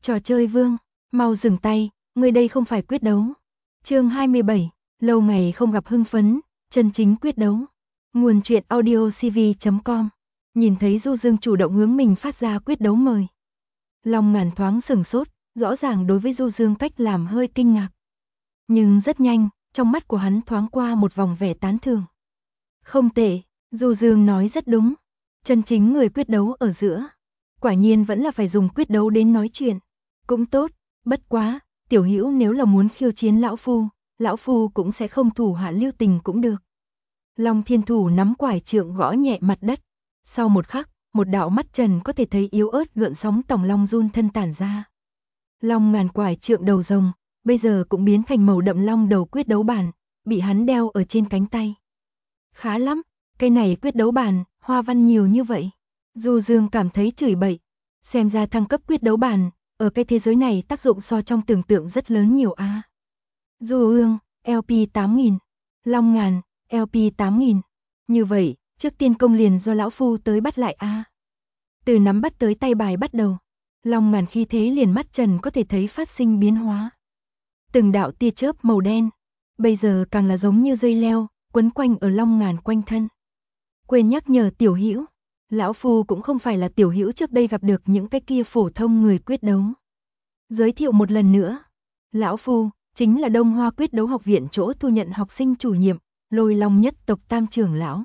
Trò chơi vương, mau dừng tay, người đây không phải quyết đấu. Chương 27, lâu ngày không gặp hưng phấn, chân chính quyết đấu. Nguồn truyện audiocv.com. Nhìn thấy Du Dương chủ động hướng mình phát ra quyết đấu mời. Long Ngàn thoáng sửng sốt, rõ ràng đối với Du Dương cách làm hơi kinh ngạc. Nhưng rất nhanh, trong mắt của hắn thoáng qua một vòng vẻ tán thưởng. Không tệ, Du Dương nói rất đúng. Chân chính người quyết đấu ở giữa. Quả nhiên vẫn là phải dùng quyết đấu đến nói chuyện. Cũng tốt, bất quá, tiểu hữu nếu là muốn khiêu chiến lão phu cũng sẽ không thủ hạ lưu tình cũng được. Long Thiên Thủ nắm quải trượng gõ nhẹ mặt đất. Sau một khắc, một đạo mắt trần có thể thấy yếu ớt gợn sóng tòng long run thân tản ra. Long Ngàn quải trượng đầu rồng, bây giờ cũng biến thành màu đậm long đầu quyết đấu bàn, bị hắn đeo ở trên cánh tay. Khá lắm, cái này quyết đấu bàn, hoa văn nhiều như vậy. Du Dương cảm thấy chửi bậy. Xem ra thăng cấp quyết đấu bàn, ở cái thế giới này tác dụng so trong tưởng tượng rất lớn nhiều a. Du Ương, LP 8000. Long Ngàn, LP 8000. Như vậy, trước tiên công liền do lão phu tới bắt lại a. Từ nắm bắt tới tay bài bắt đầu, Long Ngàn khi thế liền mắt trần có thể thấy phát sinh biến hóa. Từng đạo tia chớp màu đen, bây giờ càng là giống như dây leo, quấn quanh ở Long Ngàn quanh thân. Quên nhắc nhở tiểu hữu, lão phu cũng không phải là tiểu hữu trước đây gặp được những cái kia phổ thông người quyết đấu. Giới thiệu một lần nữa, lão phu chính là Đông Hoa Quyết Đấu Học viện chỗ thu nhận học sinh chủ nhiệm, Lôi Long nhất tộc tam trưởng lão.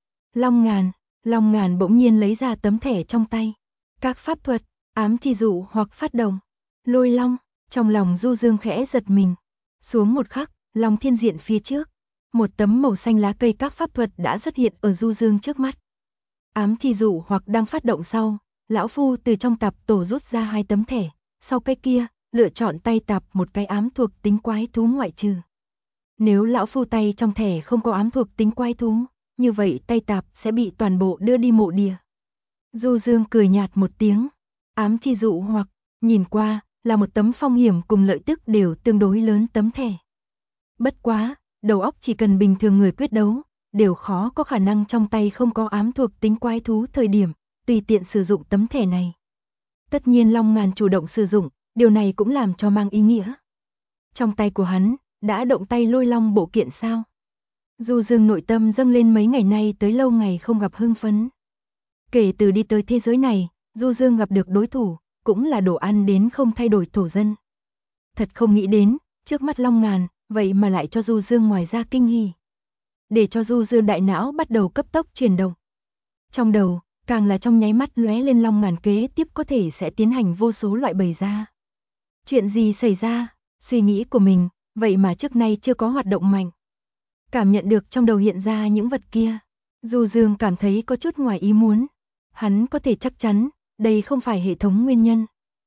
Long Ngàn bỗng nhiên lấy ra tấm thẻ trong tay. Các pháp thuật, ám chỉ dụ hoặc phát động. Lôi Long, trong lòng Du Dương khẽ giật mình. Xuống một khắc, Long Thiên Diện phía trước, một tấm màu xanh lá cây các pháp thuật đã xuất hiện ở Du Dương trước mắt. Ám chỉ dụ hoặc đang phát động sau, lão phu từ trong tạp tổ rút ra 2 tấm thẻ, sau cái kia, lựa chọn tay tạp một cái ám thuộc tính quái thú ngoại trừ. Nếu lão phu tay trong thẻ không có ám thuộc tính quái thú, như vậy tay tạp sẽ bị toàn bộ đưa đi mộ địa. Du Dương cười nhạt một tiếng, ám chỉ dụ hoặc, nhìn qua, là một tấm phong hiểm cùng lợi tức đều tương đối lớn tấm thẻ. Bất quá, đầu óc chỉ cần bình thường người quyết đấu, đều khó có khả năng trong tay không có ám thuộc tính quái thú thời điểm, tùy tiện sử dụng tấm thẻ này. Tất nhiên Long Ngàn chủ động sử dụng, điều này cũng làm cho mang ý nghĩa. Trong tay của hắn, đã động tay Lôi Long bộ kiện sao? Du Dương nội tâm dâng lên mấy ngày nay tới lâu ngày không gặp hưng phấn. Kể từ đi tới thế giới này, Du Dương gặp được đối thủ, cũng là đồ ăn đến không thay đổi thổ dân. Thật không nghĩ đến, trước mắt Long Ngàn, vậy mà lại cho Du Dương ngoài ra kinh hỉ. Để cho Du Dương đại não bắt đầu cấp tốc chuyển động. Trong đầu, càng là trong nháy mắt lóe lên Long Ngàn kế tiếp có thể sẽ tiến hành vô số loại bày ra. Chuyện gì xảy ra? Suy nghĩ của mình, vậy mà trước nay chưa có hoạt động mạnh. Cảm nhận được trong đầu hiện ra những vật kia, Du Dương cảm thấy có chút ngoài ý muốn. Hắn có thể chắc chắn, đây không phải hệ thống nguyên nhân.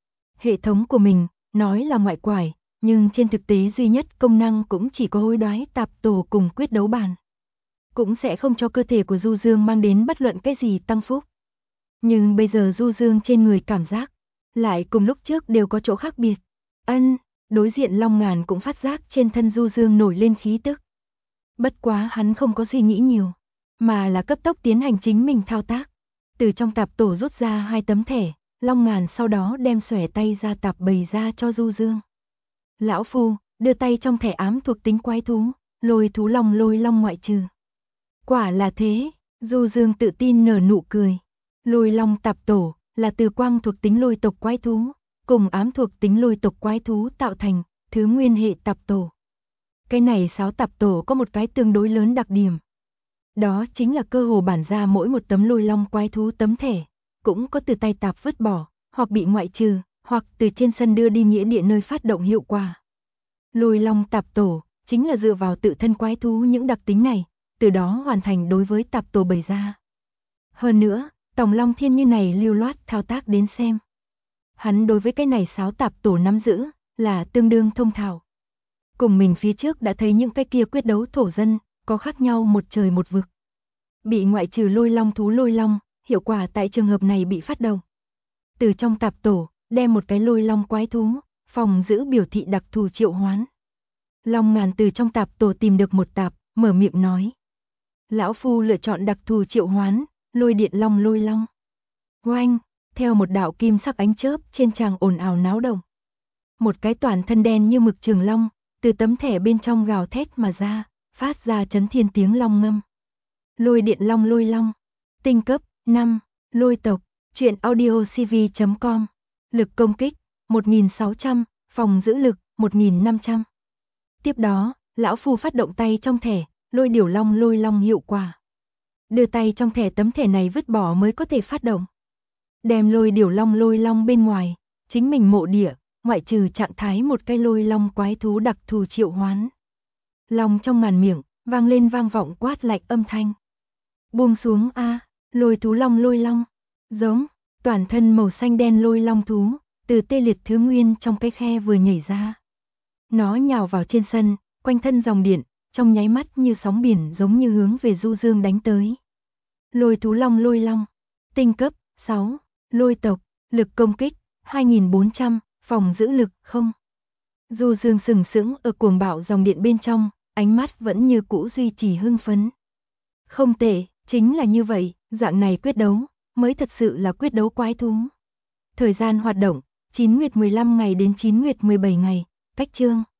Hệ thống của mình, nói là ngoại quải, nhưng trên thực tế duy nhất công năng cũng chỉ có hối đoái tạp tổ cùng quyết đấu bàn. Cũng sẽ không cho cơ thể của Du Dương mang đến bất luận cái gì tăng phúc. Nhưng bây giờ Du Dương trên người cảm giác, lại cùng lúc trước đều có chỗ khác biệt. Đối diện Long Ngàn cũng phát giác trên thân Du Dương nổi lên khí tức. Bất quá hắn không có suy nghĩ nhiều, mà là cấp tốc tiến hành chính mình thao tác. Từ trong tạp tổ rút ra 2 tấm thẻ, Long Ngàn sau đó đem xòe tay ra tạp bày ra cho Du Dương. Lão phu, đưa tay trong thẻ ám thuộc tính quái thú, Lôi Long ngoại trừ. Quả là thế, Du Dương tự tin nở nụ cười. Lôi Long tạp tổ, là từ quang thuộc tính lôi tộc quái thú, cùng ám thuộc tính lôi tộc quái thú tạo thành, thứ nguyên hệ tạp tổ. Cái này 6 tạp tổ có một cái tương đối lớn đặc điểm. Đó chính là cơ hồ bản ra mỗi một tấm Lôi Long quái thú tấm thẻ, cũng có từ tay tạp vứt bỏ, hoặc bị ngoại trừ, hoặc từ trên sân đưa đi nghĩa địa nơi phát động hiệu quả. Lôi Long tạp tổ, chính là dựa vào tự thân quái thú những đặc tính này, từ đó hoàn thành đối với tạp tổ bày ra. Hơn nữa, Tòng Long Thiên như này lưu loát thao tác đến xem. Hắn đối với cái này 6 tạp tổ nắm giữ, là tương đương thông thạo. Cùng mình phía trước đã thấy những cái kia quyết đấu thổ dân, có khác nhau một trời một vực. Bị ngoại trừ Lôi Long thú Lôi Long, hiệu quả tại trường hợp này bị phát động. Từ trong tạp tổ, đem một cái Lôi Long quái thú, phòng giữ biểu thị đặc thù triệu hoán. Long Ngàn từ trong tạp tổ tìm được một tạp, mở miệng nói. Lão phu lựa chọn đặc thù triệu hoán, Lôi Điện Long Lôi Long. Oanh, theo một đạo kim sắc ánh chớp trên tràng ồn ào náo động. Một cái toàn thân đen như mực trường long, từ tấm thẻ bên trong gào thét mà ra, phát ra chấn thiên tiếng long ngâm. Lôi điện long lôi long, tinh cấp 5, lôi tộc, truyện audio cv.com, lực công kích 1600, phòng giữ lực 1500. Tiếp đó, lão phu phát động tay trong thẻ, lôi điểu long lôi long hiệu quả. Đưa tay trong thẻ tấm thẻ này vứt bỏ mới có thể phát động. Đem lôi điểu long lôi long bên ngoài, chính mình mộ địa, ngoại trừ trạng thái một cái lôi long quái thú đặc thù triệu hoán. Long trong màn miệng, vang lên vang vọng quát lạnh âm thanh. Buông xuống a, lôi thú long lôi long, giống, toàn thân màu xanh đen lôi long thú, từ tê liệt thứ nguyên trong cái khe vừa nhảy ra. Nó nhào vào trên sân, quanh thân dòng điện, trong nháy mắt như sóng biển giống như hướng về du dương đánh tới. Lôi thú long lôi long, tinh cấp 6, lôi tộc, lực công kích 2400, phòng giữ lực 0. Du dương sừng sững ở cuồng bạo dòng điện bên trong, ánh mắt vẫn như cũ duy trì hưng phấn. Không tệ, chính là như vậy, dạng này quyết đấu, mới thật sự là quyết đấu quái thú. Thời gian hoạt động, 9 nguyệt 15 ngày đến 9 nguyệt 17 ngày, cách chương.